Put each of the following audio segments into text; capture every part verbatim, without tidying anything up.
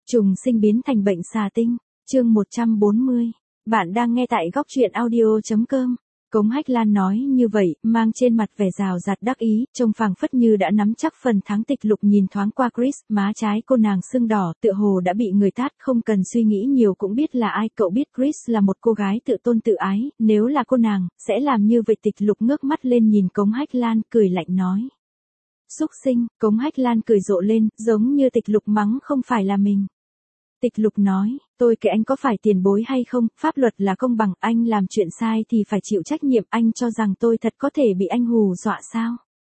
Trùng sinh biến thành bệnh xà tinh, chương một trăm bốn mươi. Bạn đang nghe tại góc truyện audio chấm com. Cống Hách Lan nói như vậy, mang trên mặt vẻ rào rạt đắc ý, trông phảng phất như đã nắm chắc phần thắng. Tịch Lục nhìn thoáng qua Chris, má trái cô nàng sưng đỏ, tựa hồ đã bị người tát, không cần suy nghĩ nhiều cũng biết là ai. Cậu biết Chris là một cô gái tự tôn tự ái, nếu là cô nàng, sẽ làm như vậy. Tịch Lục ngước mắt lên nhìn Cống Hách Lan, cười lạnh nói. Xúc sinh. Cống Hách Lan cười rộ lên, giống như Tịch Lục mắng không phải là mình. Tịch Lục nói, tôi kể anh có phải tiền bối hay không, pháp luật là công bằng, anh làm chuyện sai thì phải chịu trách nhiệm, anh cho rằng tôi thật có thể bị anh hù dọa sao?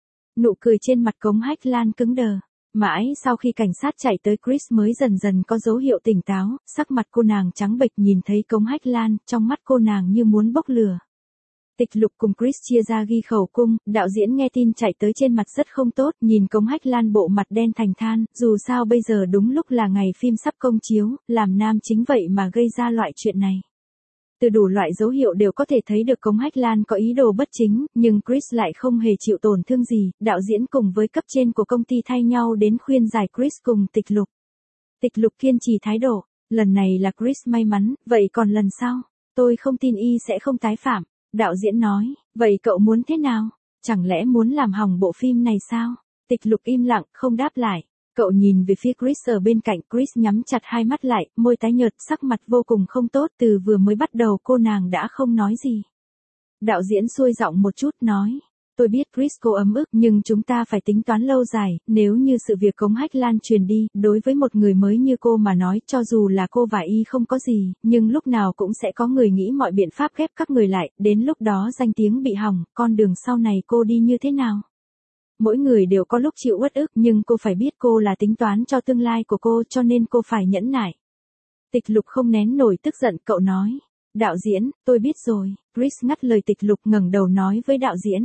Nụ cười trên mặt Cống Hách Lan cứng đờ. Mãi sau khi cảnh sát chạy tới, Chris mới dần dần có dấu hiệu tỉnh táo, sắc mặt cô nàng trắng bệch. Nhìn thấy Cống Hách Lan, trong mắt cô nàng như muốn bốc lửa. Tịch Lục cùng Chris chia ra ghi khẩu cung, đạo diễn nghe tin chạy tới trên mặt rất không tốt, nhìn Cống Hách Lan bộ mặt đen thành than, dù sao bây giờ đúng lúc là ngày phim sắp công chiếu, làm nam chính vậy mà gây ra loại chuyện này. Từ đủ loại dấu hiệu đều có thể thấy được Cống Hách Lan có ý đồ bất chính, nhưng Chris lại không hề chịu tổn thương gì. Đạo diễn cùng với cấp trên của công ty thay nhau đến khuyên giải Chris cùng Tịch Lục. Tịch Lục kiên trì thái độ, lần này là Chris may mắn, vậy còn lần sau, tôi không tin y sẽ không tái phạm. Đạo diễn nói, vậy cậu muốn thế nào? Chẳng lẽ muốn làm hỏng bộ phim này sao? Tịch Lục im lặng, không đáp lại. Cậu nhìn về phía Chris ở bên cạnh, Chris nhắm chặt hai mắt lại, môi tái nhợt, sắc mặt vô cùng không tốt. Từ vừa mới bắt đầu cô nàng đã không nói gì. Đạo diễn xuôi giọng một chút nói. Tôi biết Chris cô ấm ức, nhưng chúng ta phải tính toán lâu dài, nếu như sự việc Cống Hách Lan truyền đi, đối với một người mới như cô mà nói, cho dù là cô và y không có gì, nhưng lúc nào cũng sẽ có người nghĩ mọi biện pháp ghép các người lại, đến lúc đó danh tiếng bị hỏng, con đường sau này cô đi như thế nào? Mỗi người đều có lúc chịu uất ức, nhưng cô phải biết cô là tính toán cho tương lai của cô, cho nên cô phải nhẫn nại. Tịch Lục không nén nổi tức giận, cậu nói. Đạo diễn, tôi biết rồi. Chris ngắt lời Tịch Lục, ngẩng đầu nói với đạo diễn.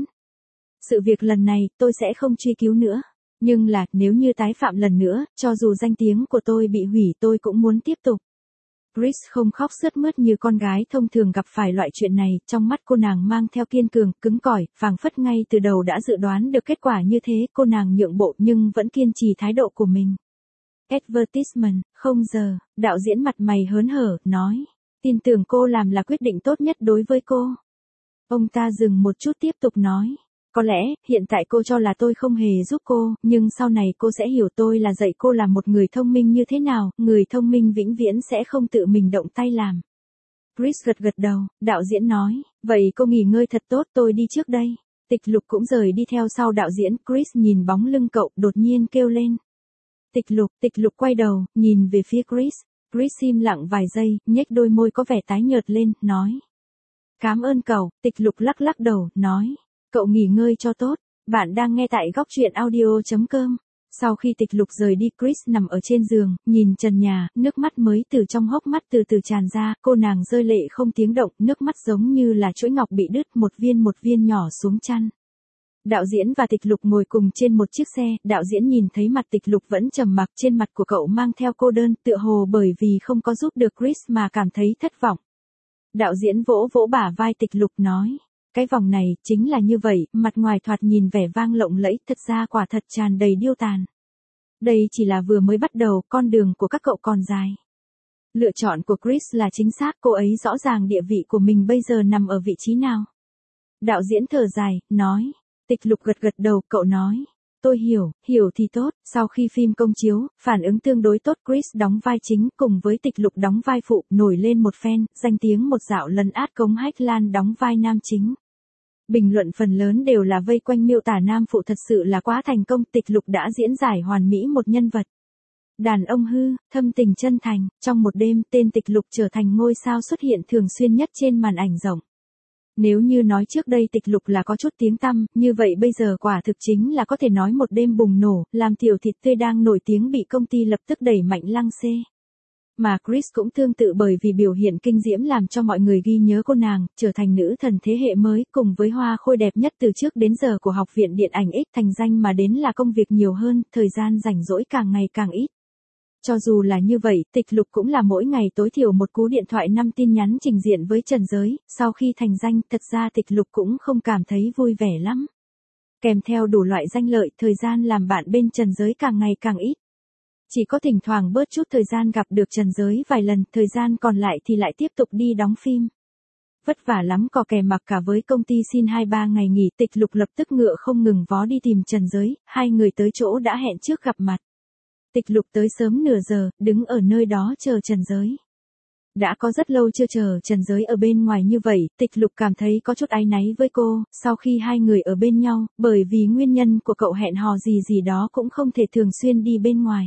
Sự việc lần này, tôi sẽ không truy cứu nữa. Nhưng là, nếu như tái phạm lần nữa, cho dù danh tiếng của tôi bị hủy tôi cũng muốn tiếp tục. Chris không khóc sướt mướt như con gái thông thường gặp phải loại chuyện này, trong mắt cô nàng mang theo kiên cường, cứng cỏi, phảng phất ngay từ đầu đã dự đoán được kết quả như thế. Cô nàng nhượng bộ nhưng vẫn kiên trì thái độ của mình. Advertisement, không giờ, đạo diễn mặt mày hớn hở, nói. Tin tưởng cô làm là quyết định tốt nhất đối với cô. Ông ta dừng một chút tiếp tục nói. Có lẽ, hiện tại cô cho là tôi không hề giúp cô, nhưng sau này cô sẽ hiểu tôi là dạy cô là một người thông minh như thế nào, người thông minh vĩnh viễn sẽ không tự mình động tay làm. Chris gật gật đầu, đạo diễn nói, vậy cô nghỉ ngơi thật tốt, tôi đi trước đây. Tịch Lục cũng rời đi theo sau đạo diễn. Chris nhìn bóng lưng cậu, đột nhiên kêu lên. Tịch Lục, Tịch Lục quay đầu, nhìn về phía Chris. Chris im lặng vài giây, nhếch đôi môi có vẻ tái nhợt lên, nói. Cảm ơn cậu. Tịch Lục lắc lắc đầu, nói. Cậu nghỉ ngơi cho tốt, bạn đang nghe tại góc truyện audio chấm com. Sau khi Tịch Lục rời đi, Chris nằm ở trên giường, nhìn trần nhà, nước mắt mới từ trong hốc mắt từ từ tràn ra, cô nàng rơi lệ không tiếng động, nước mắt giống như là chuỗi ngọc bị đứt, một viên một viên nhỏ xuống chăn. Đạo diễn và Tịch Lục ngồi cùng trên một chiếc xe, đạo diễn nhìn thấy mặt Tịch Lục vẫn trầm mặc, trên mặt của cậu mang theo cô đơn, tựa hồ bởi vì không có giúp được Chris mà cảm thấy thất vọng. Đạo diễn vỗ vỗ bả vai Tịch Lục nói. Cái vòng này, chính là như vậy, mặt ngoài thoạt nhìn vẻ vang lộng lẫy, thật ra quả thật tràn đầy điêu tàn. Đây chỉ là vừa mới bắt đầu, con đường của các cậu còn dài. Lựa chọn của Chris là chính xác, cô ấy rõ ràng địa vị của mình bây giờ nằm ở vị trí nào. Đạo diễn thở dài, nói. Tịch Lục gật gật đầu, cậu nói. Tôi hiểu, hiểu thì tốt. Sau khi phim công chiếu, phản ứng tương đối tốt, Chris đóng vai chính cùng với Tịch Lục đóng vai phụ, nổi lên một phen, danh tiếng một dạo lấn át. Cống Hách Lan đóng vai nam chính. Bình luận phần lớn đều là vây quanh miêu tả nam phụ thật sự là quá thành công. Tịch Lục đã diễn giải hoàn mỹ một nhân vật. Đàn ông hư, thâm tình chân thành. Trong một đêm, tên Tịch Lục trở thành ngôi sao xuất hiện thường xuyên nhất trên màn ảnh rộng. Nếu như nói trước đây Tịch Lục là có chút tiếng tăm, như vậy bây giờ quả thực chính là có thể nói một đêm bùng nổ, làm tiểu thịt tươi đang nổi tiếng bị công ty lập tức đẩy mạnh lăng xê. Mà Chris cũng tương tự, bởi vì biểu hiện kinh diễm làm cho mọi người ghi nhớ cô nàng, trở thành nữ thần thế hệ mới, cùng với hoa khôi đẹp nhất từ trước đến giờ của Học viện Điện ảnh X. Thành danh mà đến là công việc nhiều hơn, thời gian rảnh rỗi càng ngày càng ít. Cho dù là như vậy, Tịch Lục cũng là mỗi ngày tối thiểu một cú điện thoại năm tin nhắn trình diện với trần giới. Sau khi thành danh, thật ra Tịch Lục cũng không cảm thấy vui vẻ lắm. Kèm theo đủ loại danh lợi, thời gian làm bạn bên trần giới càng ngày càng ít. Chỉ có thỉnh thoảng bớt chút thời gian gặp được Trần Giới vài lần, thời gian còn lại thì lại tiếp tục đi đóng phim. Vất vả lắm cò kè mặc cả với công ty xin hai ba ngày nghỉ, Tịch Lục lập tức ngựa không ngừng vó đi tìm Trần Giới, hai người tới chỗ đã hẹn trước gặp mặt. Tịch Lục tới sớm nửa giờ, đứng ở nơi đó chờ Trần Giới. Đã có rất lâu chưa chờ Trần Giới ở bên ngoài như vậy, Tịch Lục cảm thấy có chút áy náy với cô, sau khi hai người ở bên nhau, bởi vì nguyên nhân của cậu hẹn hò gì gì đó cũng không thể thường xuyên đi bên ngoài.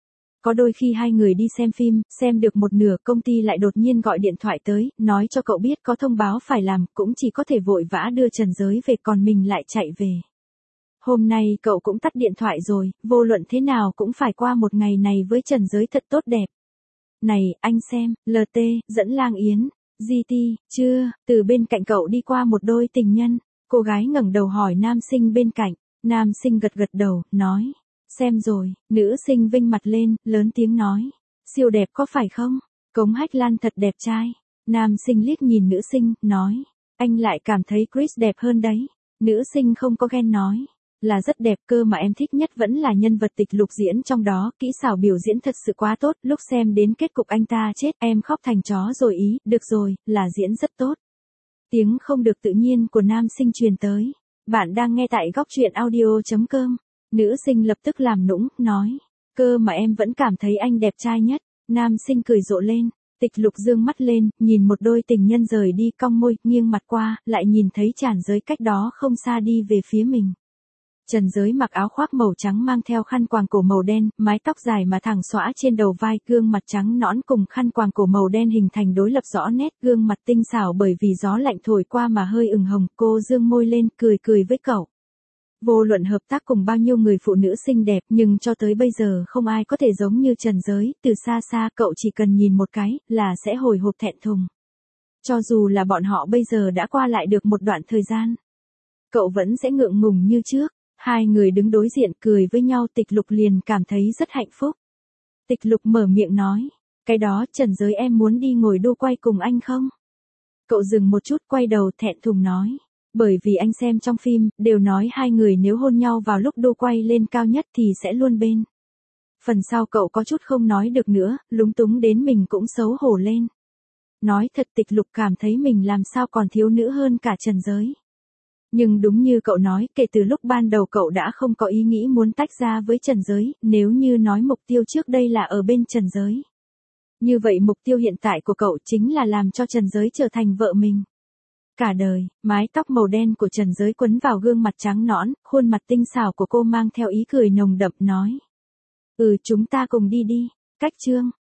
Có đôi khi hai người đi xem phim, xem được một nửa công ty lại đột nhiên gọi điện thoại tới, nói cho cậu biết có thông báo phải làm, cũng chỉ có thể vội vã đưa Trần Giới về còn mình lại chạy về. Hôm nay cậu cũng tắt điện thoại rồi, vô luận thế nào cũng phải qua một ngày này với Trần Giới thật tốt đẹp. Này, anh xem, lờ tê, dẫn Lang Yến, giê tê, chưa, từ bên cạnh cậu đi qua một đôi tình nhân. Cô gái ngẩng đầu hỏi nam sinh bên cạnh, nam sinh gật gật đầu, nói. Xem rồi, nữ sinh vinh mặt lên, lớn tiếng nói. Siêu đẹp có phải không? Cống Hách Lan thật đẹp trai. Nam sinh liếc nhìn nữ sinh, nói. Anh lại cảm thấy Chris đẹp hơn đấy. Nữ sinh không có ghen nói. Là rất đẹp, cơ mà em thích nhất vẫn là nhân vật Tịch Lục diễn trong đó, kỹ xảo biểu diễn thật sự quá tốt, lúc xem đến kết cục anh ta chết, em khóc thành chó rồi ý, được rồi, là diễn rất tốt. Tiếng không được tự nhiên của nam sinh truyền tới. Bạn đang nghe tại góc truyện audio chấm com. Nữ sinh lập tức làm nũng, nói. Cơ mà em vẫn cảm thấy anh đẹp trai nhất. Nam sinh cười rộ lên. Tịch Lục dương mắt lên, nhìn một đôi tình nhân rời đi cong môi, nghiêng mặt qua, lại nhìn thấy Trần Giới cách đó không xa đi về phía mình. Trần Giới mặc áo khoác màu trắng mang theo khăn quàng cổ màu đen, mái tóc dài mà thẳng xõa trên đầu vai, gương mặt trắng nõn cùng khăn quàng cổ màu đen hình thành đối lập rõ nét, gương mặt tinh xảo bởi vì gió lạnh thổi qua mà hơi ửng hồng, cô dương môi lên, cười cười với cậu. Vô luận hợp tác cùng bao nhiêu người phụ nữ xinh đẹp, nhưng cho tới bây giờ không ai có thể giống như Trần Giới, từ xa xa cậu chỉ cần nhìn một cái, là sẽ hồi hộp thẹn thùng. Cho dù là bọn họ bây giờ đã qua lại được một đoạn thời gian, cậu vẫn sẽ ngượng ngùng như trước. Hai người đứng đối diện cười với nhau, Tịch Lục liền cảm thấy rất hạnh phúc. Tịch Lục mở miệng nói, cái đó Trần Giới em muốn đi ngồi đu quay cùng anh không? Cậu dừng một chút quay đầu thẹn thùng nói, bởi vì anh xem trong phim, đều nói hai người nếu hôn nhau vào lúc đu quay lên cao nhất thì sẽ luôn bên. Phần sau cậu có chút không nói được nữa, lúng túng đến mình cũng xấu hổ lên. Nói thật Tịch Lục cảm thấy mình làm sao còn thiếu nữ hơn cả Trần Giới. Nhưng đúng như cậu nói, kể từ lúc ban đầu cậu đã không có ý nghĩ muốn tách ra với Trần Giới, nếu như nói mục tiêu trước đây là ở bên Trần Giới. Như vậy mục tiêu hiện tại của cậu chính là làm cho Trần Giới trở thành vợ mình. Cả đời, mái tóc màu đen của Trần Giới quấn vào gương mặt trắng nõn, khuôn mặt tinh xảo của cô mang theo ý cười nồng đậm nói. Ừ chúng ta cùng đi đi, cách chương.